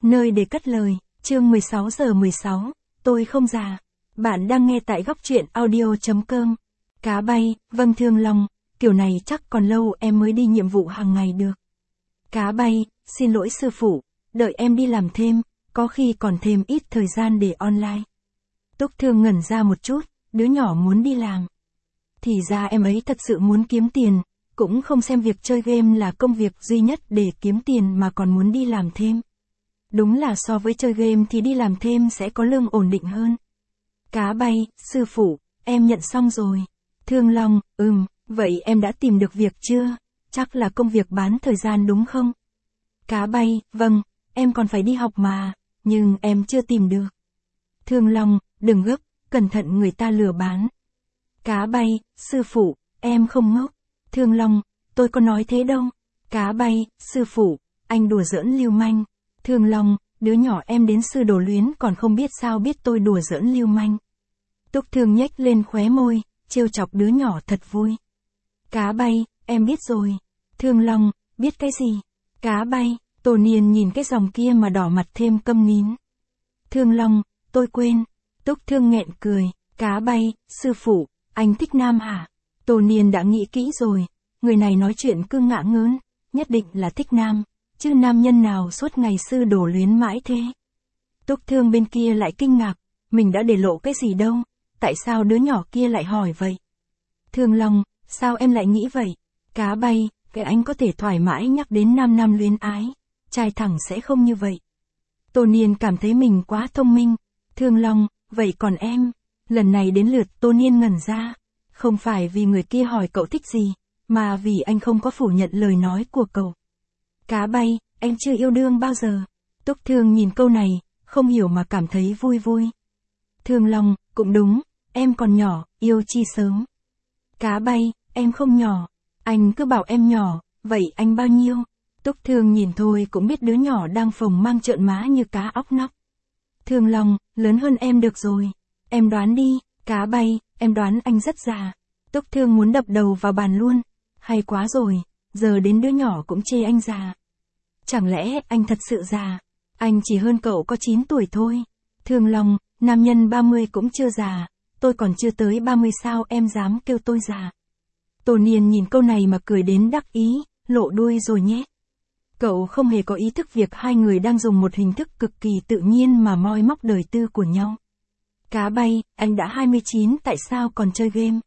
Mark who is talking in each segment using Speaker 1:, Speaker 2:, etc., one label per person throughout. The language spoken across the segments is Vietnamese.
Speaker 1: Nơi để cất lời, chương 16:16, tôi không già. Bạn đang nghe tại góc truyện audio.com. Cá bay, vâng Thương Long, kiểu này chắc còn lâu em mới đi nhiệm vụ hàng ngày được. Cá bay, xin lỗi sư phụ, đợi em đi làm thêm, có khi còn thêm ít thời gian để online. Túc Thương ngẩn ra một chút, đứa nhỏ muốn đi làm. Thì ra em ấy thật sự muốn kiếm tiền, cũng không xem việc chơi game là công việc duy nhất để kiếm tiền mà còn muốn đi làm thêm. Đúng là so với chơi game thì đi làm thêm sẽ có lương ổn định hơn. Cá bay, sư phụ, em nhận xong rồi. Thương Long, vậy em đã tìm được việc chưa? Chắc là công việc bán thời gian đúng không? Cá bay, vâng, em còn phải đi học mà, nhưng em chưa tìm được. Thương Long, đừng gấp, cẩn thận người ta lừa bán. Cá bay, sư phụ, em không ngốc. Thương Long, tôi có nói thế đâu. Cá bay, sư phụ, anh đùa giỡn lưu manh. Thương Long, đứa nhỏ em đến sư đồ luyến còn không biết sao biết tôi đùa giỡn lưu manh. Túc Thương nhếch lên khóe môi, trêu chọc đứa nhỏ thật vui. Cá bay, em biết rồi. Thương Long, biết cái gì? Cá bay, Tô Niên nhìn cái dòng kia mà đỏ mặt thêm câm nín. Thương Long, tôi quên. Túc Thương nghẹn cười, cá bay, sư phụ, anh thích nam hả? Tô Niên đã nghĩ kỹ rồi, người này nói chuyện cứ ngả ngớn, nhất định là thích nam, chứ nam nhân nào suốt ngày sư đổ luyến mãi thế. Túc Thương bên kia lại kinh ngạc, mình đã để lộ cái gì đâu, tại sao đứa nhỏ kia lại hỏi vậy? Thương Long, sao em lại nghĩ vậy? Cá bay, cái anh có thể thoải mái nhắc đến nam luyến ái, trai thẳng sẽ không như vậy. Tô Niên cảm thấy mình quá thông minh. Thương Long, vậy còn em? Lần này đến lượt Tô Niên ngẩn ra, không phải vì người kia hỏi cậu thích gì, mà vì anh không có phủ nhận lời nói của cậu. Cá bay, anh chưa yêu đương bao giờ. Túc Thương nhìn câu này, không hiểu mà cảm thấy vui vui. Thương Long, cũng đúng, em còn nhỏ, yêu chi sớm. Cá bay, em không nhỏ. Anh cứ bảo em nhỏ, vậy anh bao nhiêu? Túc Thương nhìn thôi cũng biết đứa nhỏ đang phồng mang trợn má như cá óc nóc. Thương Long, lớn hơn em được rồi. Em đoán đi. Cá bay, em đoán anh rất già. Túc Thương muốn đập đầu vào bàn luôn. Hay quá rồi, giờ đến đứa nhỏ cũng chê anh già. Chẳng lẽ anh thật sự già? Anh chỉ hơn cậu có 9 tuổi thôi. Thương Long, nam nhân 30 cũng chưa già, tôi còn chưa tới 30 sao em dám kêu tôi già. Tô Niên nhìn câu này mà cười đến đắc ý, lộ đuôi rồi nhé. Cậu không hề có ý thức việc hai người đang dùng một hình thức cực kỳ tự nhiên mà moi móc đời tư của nhau. Cá bay, anh đã 29 tại sao còn chơi game?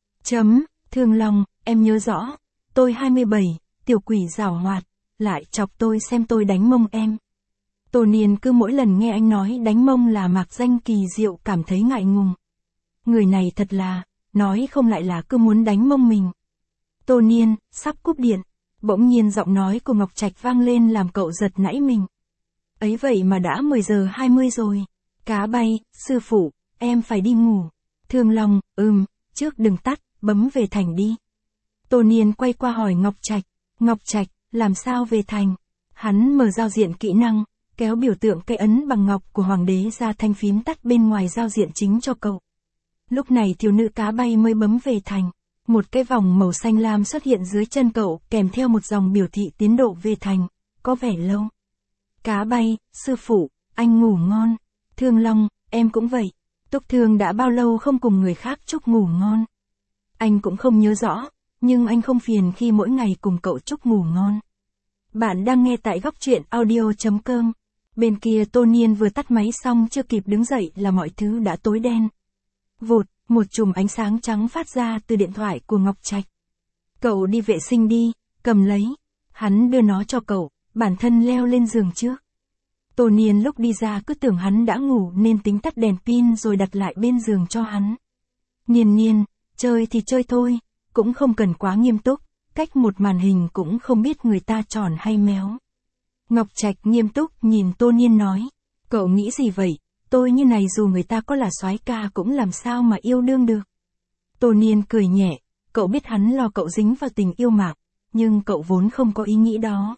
Speaker 1: Thương Long, em nhớ rõ, tôi 27, tiểu quỷ giảo hoạt, lại chọc tôi xem tôi đánh mông em. Tô Niên cứ mỗi lần nghe anh nói đánh mông là mạc danh kỳ diệu cảm thấy ngại ngùng. Người này thật là, nói không lại là cứ muốn đánh mông mình. Tô Niên, sắp cúp điện, bỗng nhiên giọng nói của Ngọc Trạch vang lên làm cậu giật nảy mình. Ấy vậy mà đã 10 giờ 20 rồi. Cá bay, sư phụ, em phải đi ngủ. Thương Long, trước đừng tắt, bấm về thành đi. Tô Niên quay qua hỏi Ngọc Trạch, làm sao về thành? Hắn mở giao diện kỹ năng, kéo biểu tượng cây ấn bằng ngọc của hoàng đế ra thanh phím tắt bên ngoài giao diện chính cho cậu. Lúc này thiếu nữ cá bay mới bấm về thành. Một cái vòng màu xanh lam xuất hiện dưới chân cậu kèm theo một dòng biểu thị tiến độ về thành, có vẻ lâu. Cá bay, sư phụ, anh ngủ ngon. Thương Long, em cũng vậy. Túc Thương đã bao lâu không cùng người khác chúc ngủ ngon. Anh cũng không nhớ rõ, nhưng anh không phiền khi mỗi ngày cùng cậu chúc ngủ ngon. Bạn đang nghe tại góc truyện audio.com. Bên kia Tô Niên vừa tắt máy xong chưa kịp đứng dậy là mọi thứ đã tối đen. Vụt, một chùm ánh sáng trắng phát ra từ điện thoại của Ngọc Trạch. Cậu đi vệ sinh đi, cầm lấy. Hắn đưa nó cho cậu, bản thân leo lên giường trước. Tô Niên lúc đi ra cứ tưởng hắn đã ngủ nên tính tắt đèn pin rồi đặt lại bên giường cho hắn. Niên, chơi thì chơi thôi, cũng không cần quá nghiêm túc, cách một màn hình cũng không biết người ta tròn hay méo. Ngọc Trạch nghiêm túc nhìn Tô Niên nói, cậu nghĩ gì vậy? Tôi như này dù người ta có là soái ca cũng làm sao mà yêu đương được. Tô Niên cười nhẹ, cậu biết hắn lo cậu dính vào tình yêu mạc, nhưng cậu vốn không có ý nghĩ đó.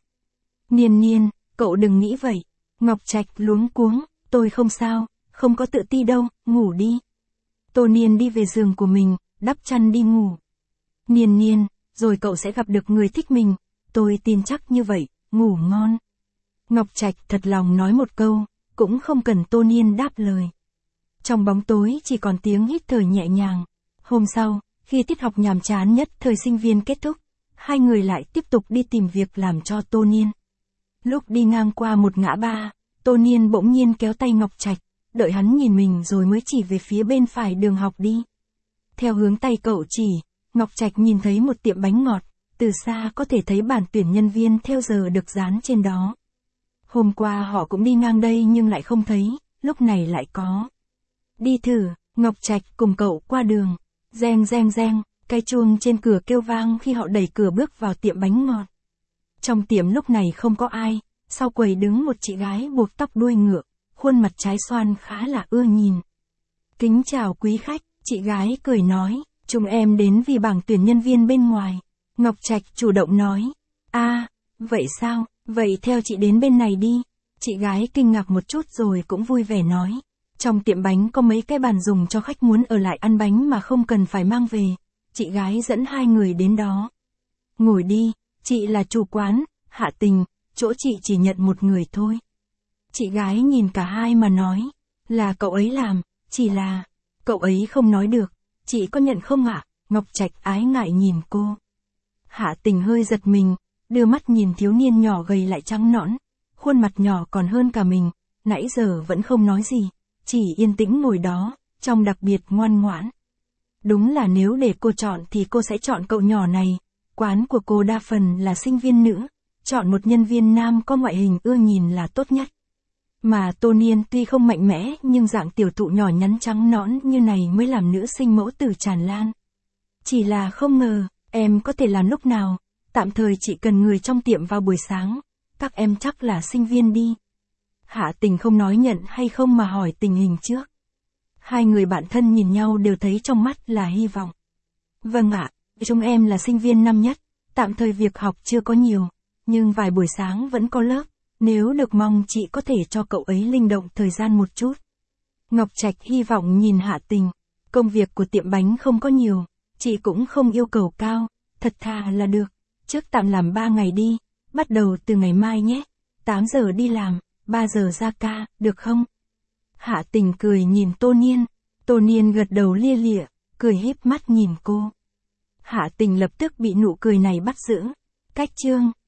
Speaker 1: Niên, cậu đừng nghĩ vậy. Ngọc Trạch luống cuống, tôi không sao, không có tự ti đâu, ngủ đi. Tô Niên đi về giường của mình, đắp chăn đi ngủ. Niên, rồi cậu sẽ gặp được người thích mình, tôi tin chắc như vậy, ngủ ngon. Ngọc Trạch thật lòng nói một câu, cũng không cần Tô Niên đáp lời. Trong bóng tối chỉ còn tiếng hít thở nhẹ nhàng. Hôm sau, khi tiết học nhàm chán nhất thời sinh viên kết thúc, hai người lại tiếp tục đi tìm việc làm cho Tô Niên. Lúc đi ngang qua một ngã ba, Tô Niên bỗng nhiên kéo tay Ngọc Trạch, đợi hắn nhìn mình rồi mới chỉ về phía bên phải đường học đi. Theo hướng tay cậu chỉ, Ngọc Trạch nhìn thấy một tiệm bánh ngọt, từ xa có thể thấy bản tuyển nhân viên theo giờ được dán trên đó. Hôm qua họ cũng đi ngang đây nhưng lại không thấy, lúc này lại có. Đi thử, Ngọc Trạch cùng cậu qua đường. Reng reng reng, cái chuông trên cửa kêu vang khi họ đẩy cửa bước vào tiệm bánh ngọt. Trong tiệm lúc này không có ai, sau quầy đứng một chị gái buộc tóc đuôi ngựa, khuôn mặt trái xoan khá là ưa nhìn. Kính chào quý khách, chị gái cười nói, chúng em đến vì bảng tuyển nhân viên bên ngoài. Ngọc Trạch chủ động nói, vậy sao, vậy theo chị đến bên này đi. Chị gái kinh ngạc một chút rồi cũng vui vẻ nói. Trong tiệm bánh có mấy cái bàn dùng cho khách muốn ở lại ăn bánh mà không cần phải mang về. Chị gái dẫn hai người đến đó. Ngồi đi, chị là chủ quán, Hạ Tình, chỗ chị chỉ nhận một người thôi. Chị gái nhìn cả hai mà nói, là cậu ấy làm, chỉ là, cậu ấy không nói được, chị có nhận không ạ? Ngọc Trạch ái ngại nhìn cô. Hạ Tình hơi giật mình, đưa mắt nhìn thiếu niên nhỏ gầy lại trắng nõn, khuôn mặt nhỏ còn hơn cả mình, nãy giờ vẫn không nói gì, chỉ yên tĩnh ngồi đó, trông đặc biệt ngoan ngoãn. Đúng là nếu để cô chọn thì cô sẽ chọn cậu nhỏ này, quán của cô đa phần là sinh viên nữ, chọn một nhân viên nam có ngoại hình ưa nhìn là tốt nhất. Mà Tô Niên tuy không mạnh mẽ nhưng dạng tiểu thụ nhỏ nhắn trắng nõn như này mới làm nữ sinh mẫu tử tràn lan. Chỉ là không ngờ, em có thể làm lúc nào, tạm thời chỉ cần người trong tiệm vào buổi sáng, các em chắc là sinh viên đi. Hạ Tình không nói nhận hay không mà hỏi tình hình trước. Hai người bạn thân nhìn nhau đều thấy trong mắt là hy vọng. Vâng ạ, chúng em là sinh viên năm nhất, tạm thời việc học chưa có nhiều, nhưng vài buổi sáng vẫn có lớp, nếu được mong chị có thể cho cậu ấy linh động thời gian một chút. Ngọc Trạch hy vọng nhìn Hạ Tình, công việc của tiệm bánh không có nhiều, chị cũng không yêu cầu cao, thật thà là được, trước tạm làm 3 ngày đi, bắt đầu từ ngày mai nhé, 8 giờ đi làm, 3 giờ ra ca, được không? Hạ Tình cười nhìn Tô Niên gật đầu lia lịa, cười híp mắt nhìn cô. Hạ Tình lập tức bị nụ cười này bắt giữ. Cách chương